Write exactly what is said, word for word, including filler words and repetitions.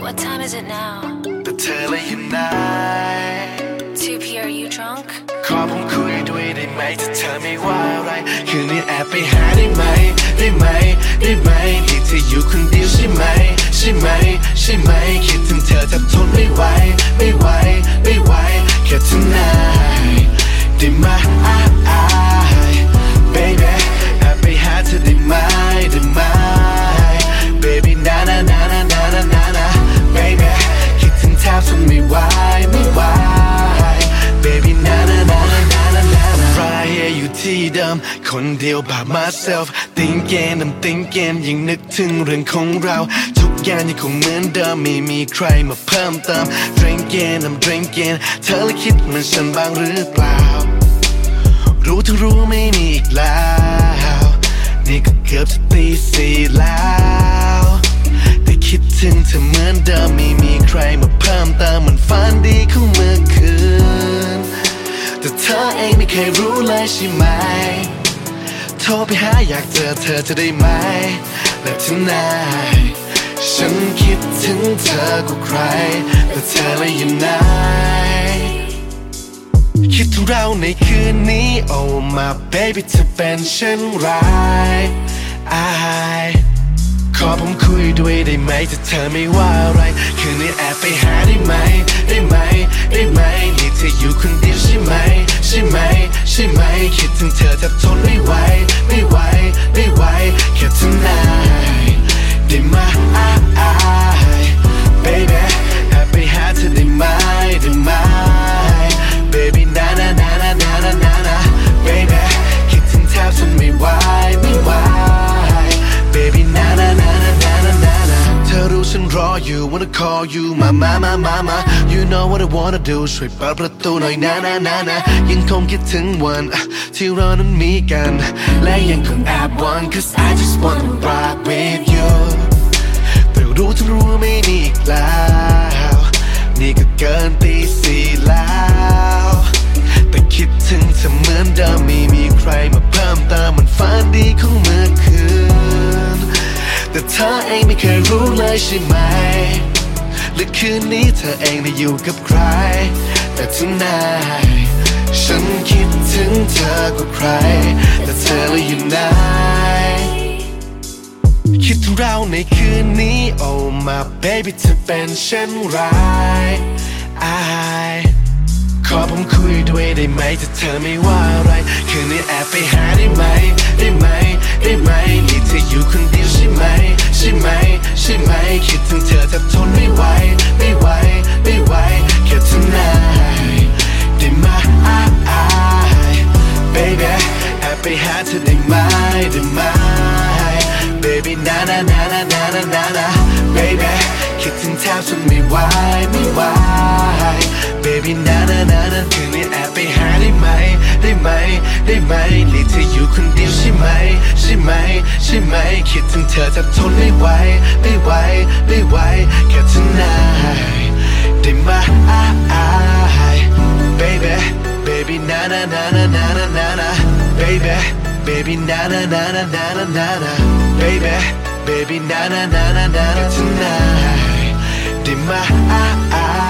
What time is it now? แต่เธอเลยอยู่ไหน two p. Are you drunk? ขอผมคุยด้วยได้ไหมถ้าเธอไม่ว่าอะไรคืนนี้แอบไปหาได้ไหมได้ไหมได้ไหมที่เธออยู่คนเดียวใช่ไหมใช่ไหมใช่ไหมคิดถึงเธอแทบทนไม่ไหวไม่ไหวไม่ไหวแค่ tonight ได้ไหม baby แอบไปหาเธอได้ไหมได้ไหม baby na na na na na na na na baby คิดถึงแทบทนไม่ไหวไม่ไหว baby na na na na na na na na right here อยู่ที่เดิมคนเดียว by myself thinking I'm thinking ยังนึกถึงเรื่องของเราทุกอย่างยังคงเหมือนเดิมไม่มีใครมาเพิ่มเติม drinking I'm drinking เธอเลยคิดเหมือนฉันบ้างหรือเปล่ารู้ทั้งรู้ไม่มีอีกแล้วนี่ก็เกือบจะตีสี่แล้วแต่คิดถึงเธอเหมือนเดิมไม่มีใครมาเพิ่มเติมมันฝันดีของเมื่อคืนแต่เธอเองไม่เคยรู้เลยใช่ไหมโทรไปหาอยากเจอเธอจะได้ไหมและทำไมฉันคิดถึงเธอกว่าใครแต่เธอเลยอยู่ไหนคิดถึงเราในคืนนี้ Oh my baby เธอเป็นเช่นไร I ขอผมคุยด้วยได้ไหมถ้าเธอไม่ว่าอะไรคืนนี้แอบไปหาได้ไหมได้ไหมได้ไหมนี่เธออยู่คนเดียวใช่ไหมใช่ไหมใช่ไหมคิดถึงเธอแทบทนไม่ไหวไม่ไหวไม่ไหวแค่ tonight ได้ไหม baby แอบไปหาเธอได้ไหมได้ไหมbaby na na na na na na na na baby คิดถึงแทบทนไม่ไหวไม่ไหว baby na na na na na na na na เธอรู้ฉันรออยู่ wanna call you my my my my my you know what I wanna do ช่วยเปิดประตูหน่อยนะนะนะนะยังคงคิดถึงวันที่เรานั้นมีกันและยังคงแอบหวัง cause I just wanna rock with you แต่รู้ทั้งรู้ไม่มีอีกแล้วนี่ก็เกินตีสี่แล้วแต่คิดถึงเธอเหมือนเดิมไม่มีใครมาเพิ่มเติมมันฝันดีของเมื่อคืนแต่เธอเองไม่เคยรู้เลยใช่ไหมและคืนนี้เธอเองได้อยู่กับใครแต่ tonight ฉันคิดถึงเธอกว่าใครแต่เธอเลยอยู่ไหนคิดถึงเราในคืนนี้ Oh my baby เธอเป็นเช่นไร I ขอผมคุยด้วยได้ไหมถ้าเธอไม่ว่าอะไรคืนนี้แอบไปหาได้ไหมได้ไหมได้ไหมนี่เธออยู่คนเดียวใช่ไหมใช่ไหมใช่ไหมคิดถึงเธอแทบทนไม่ไหวไม่ไหวไม่ไหวแค่ tonight ได้ไหม baby แอบไปหาเธอได้ไหมได้ไหมbaby na na na na na na na na baby คิดถึงแทบทนไม่ไหวไม่ไหว baby na na na na คืนนี้แอบไปหาได้ไหมได้ไหมได้ไหมนี่เธออยู่คนเดียวใช่ไหมใช่ไหมใช่ไหมคิดถึงเธอแทบทนไม่ไหวไม่ไหวไม่ไหวแค่ tonight ได้ไหม baby baby na na na na na na na na baby baby na na na na na na na na baby baby na na na na na na tonight ได้ไหม